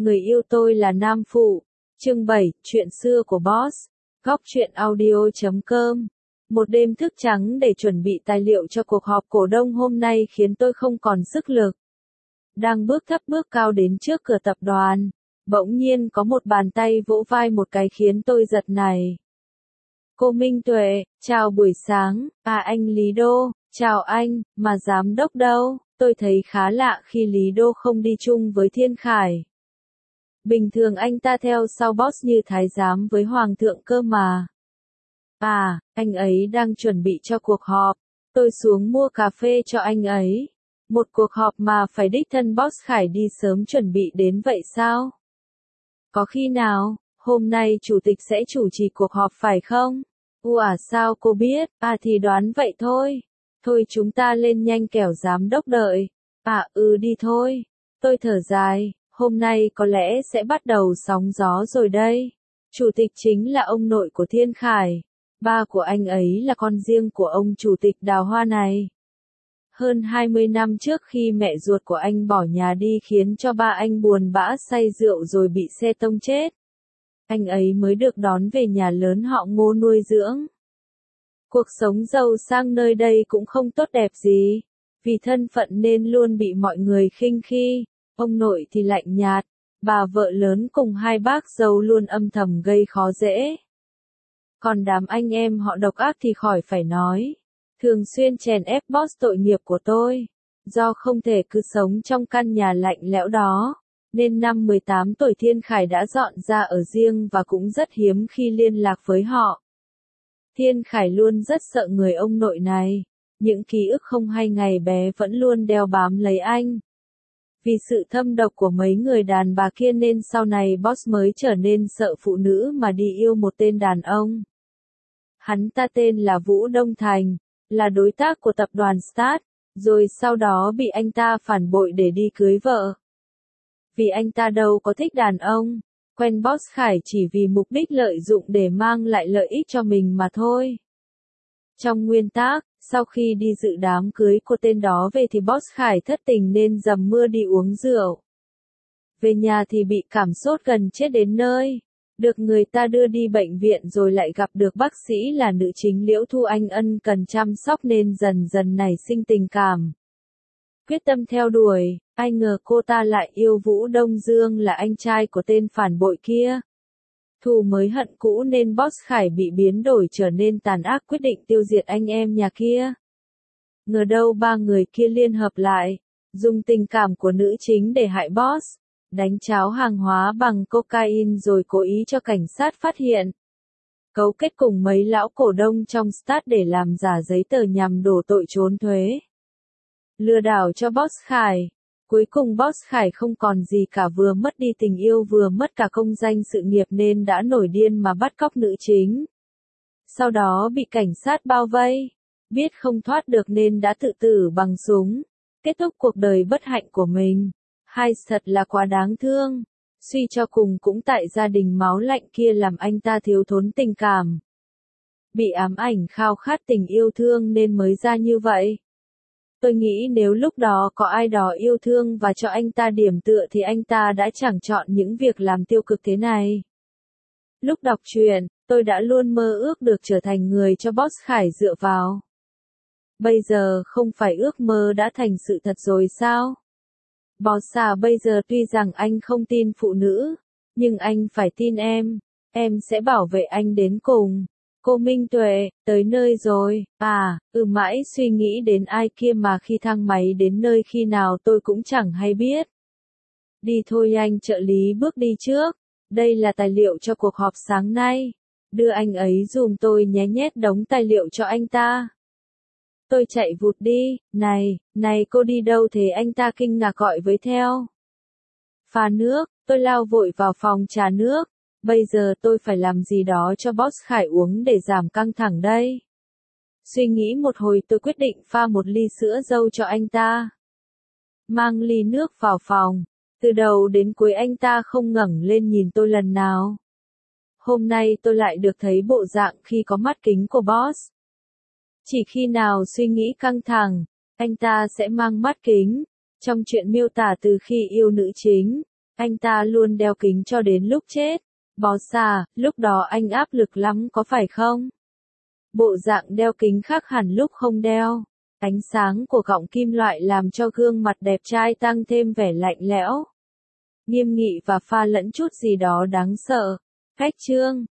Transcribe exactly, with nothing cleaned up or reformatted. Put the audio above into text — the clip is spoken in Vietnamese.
Người yêu tôi là nam phụ. Chương bảy, chuyện xưa của Boss. Góc truyện audio chấm com. Một đêm thức trắng để chuẩn bị tài liệu cho cuộc họp cổ đông hôm nay khiến tôi không còn sức lực. Đang bước thấp bước cao đến trước cửa tập đoàn, bỗng nhiên có một bàn tay vỗ vai một cái khiến tôi giật nảy. Cô Minh Tuệ, chào buổi sáng. À, anh Lý Đô, chào anh, mà giám đốc đâu? Tôi thấy khá lạ khi Lý Đô không đi chung với Thiên Khải. Bình thường anh ta theo sau boss như thái giám với hoàng thượng cơ mà. À, anh ấy đang chuẩn bị cho cuộc họp. Tôi xuống mua cà phê cho anh ấy. Một cuộc họp mà phải đích thân boss Khải đi sớm chuẩn bị đến vậy sao? Có khi nào, hôm nay chủ tịch sẽ chủ trì cuộc họp phải không? Ủa sao cô biết? À thì đoán vậy thôi. Thôi chúng ta lên nhanh kẻo giám đốc đợi. À ừ đi thôi. Tôi thở dài, hôm nay có lẽ sẽ bắt đầu sóng gió rồi đây. Chủ tịch chính là ông nội của Thiên Khải. Ba của anh ấy là con riêng của ông chủ tịch Đào Hoa này. Hơn hai mươi năm trước khi mẹ ruột của anh bỏ nhà đi khiến cho ba anh buồn bã say rượu rồi bị xe tông chết. Anh ấy mới được đón về nhà lớn họ Ngô nuôi dưỡng. Cuộc sống giàu sang nơi đây cũng không tốt đẹp gì. Vì thân phận nên luôn bị mọi người khinh khi. Ông nội thì lạnh nhạt. Bà vợ lớn cùng hai bác dâu luôn âm thầm gây khó dễ. Còn đám anh em họ độc ác thì khỏi phải nói. Thường xuyên chèn ép boss tội nghiệp của tôi. Do không thể cứ sống trong căn nhà lạnh lẽo đó, nên năm mười tám tuổi Thiên Khải đã dọn ra ở riêng và cũng rất hiếm khi liên lạc với họ. Thiên Khải luôn rất sợ người ông nội này. Những ký ức không hay ngày bé vẫn luôn đeo bám lấy anh. Vì sự thâm độc của mấy người đàn bà kia nên sau này boss mới trở nên sợ phụ nữ mà đi yêu một tên đàn ông. Hắn ta tên là Vũ Đông Thành, là đối tác của tập đoàn Start, rồi sau đó bị anh ta phản bội để đi cưới vợ. Vì anh ta đâu có thích đàn ông, quen boss Khải chỉ vì mục đích lợi dụng để mang lại lợi ích cho mình mà thôi. Trong nguyên tắc, sau khi đi dự đám cưới của tên đó về thì boss Khải thất tình nên dầm mưa đi uống rượu. Về nhà thì bị cảm sốt gần chết đến nơi. Được người ta đưa đi bệnh viện rồi lại gặp được bác sĩ là nữ chính Liễu Thu Anh ân cần chăm sóc nên dần dần nảy sinh tình cảm. Quyết tâm theo đuổi, ai ngờ cô ta lại yêu Vũ Đông Dương là anh trai của tên phản bội kia. Thù mới hận cũ nên boss Khải bị biến đổi trở nên tàn ác quyết định tiêu diệt anh em nhà kia. Ngờ đâu ba người kia liên hợp lại, dùng tình cảm của nữ chính để hại boss. Đánh cháo hàng hóa bằng cocaine rồi cố ý cho cảnh sát phát hiện. Cấu kết cùng mấy lão cổ đông trong Start để làm giả giấy tờ nhằm đổ tội trốn thuế. Lừa đảo cho boss Khải. Cuối cùng boss Khải không còn gì cả, vừa mất đi tình yêu vừa mất cả công danh sự nghiệp nên đã nổi điên mà bắt cóc nữ chính. Sau đó bị cảnh sát bao vây. Biết không thoát được nên đã tự tử bằng súng. Kết thúc cuộc đời bất hạnh của mình. Hai thật là quá đáng thương. Suy cho cùng cũng tại gia đình máu lạnh kia làm anh ta thiếu thốn tình cảm. Bị ám ảnh khao khát tình yêu thương nên mới ra như vậy. Tôi nghĩ nếu lúc đó có ai đó yêu thương và cho anh ta điểm tựa thì anh ta đã chẳng chọn những việc làm tiêu cực thế này. Lúc đọc truyện, tôi đã luôn mơ ước được trở thành người cho boss Khải dựa vào. Bây giờ không phải ước mơ đã thành sự thật rồi sao? Boss à, bây giờ tuy rằng anh không tin phụ nữ, nhưng anh phải tin em, em sẽ bảo vệ anh đến cùng. Cô Minh Tuệ, tới nơi rồi. À, ừ mãi suy nghĩ đến ai kia mà khi thang máy đến nơi khi nào tôi cũng chẳng hay biết. Đi thôi anh trợ lý bước đi trước. Đây là tài liệu cho cuộc họp sáng nay. Đưa anh ấy dùm tôi nhé, nhét đống tài liệu cho anh ta. Tôi chạy vụt đi. Này, này cô đi đâu thế? Anh ta kinh ngạc gọi với theo. Pha nước, tôi lao vội vào phòng trà nước. Bây giờ tôi phải làm gì đó cho boss Khải uống để giảm căng thẳng đây. Suy nghĩ một hồi tôi quyết định pha một ly sữa dâu cho anh ta. Mang ly nước vào phòng. Từ đầu đến cuối anh ta không ngẩng lên nhìn tôi lần nào. Hôm nay tôi lại được thấy bộ dạng khi có mắt kính của boss. Chỉ khi nào suy nghĩ căng thẳng, anh ta sẽ mang mắt kính. Trong chuyện miêu tả từ khi yêu nữ chính, Anh ta luôn đeo kính cho đến lúc chết. Boss à, lúc đó anh áp lực lắm có phải không? Bộ dạng đeo kính khác hẳn lúc không đeo. Ánh sáng của gọng kim loại làm cho gương mặt đẹp trai tăng thêm vẻ lạnh lẽo, nghiêm nghị và pha lẫn chút gì đó đáng sợ. Cách chương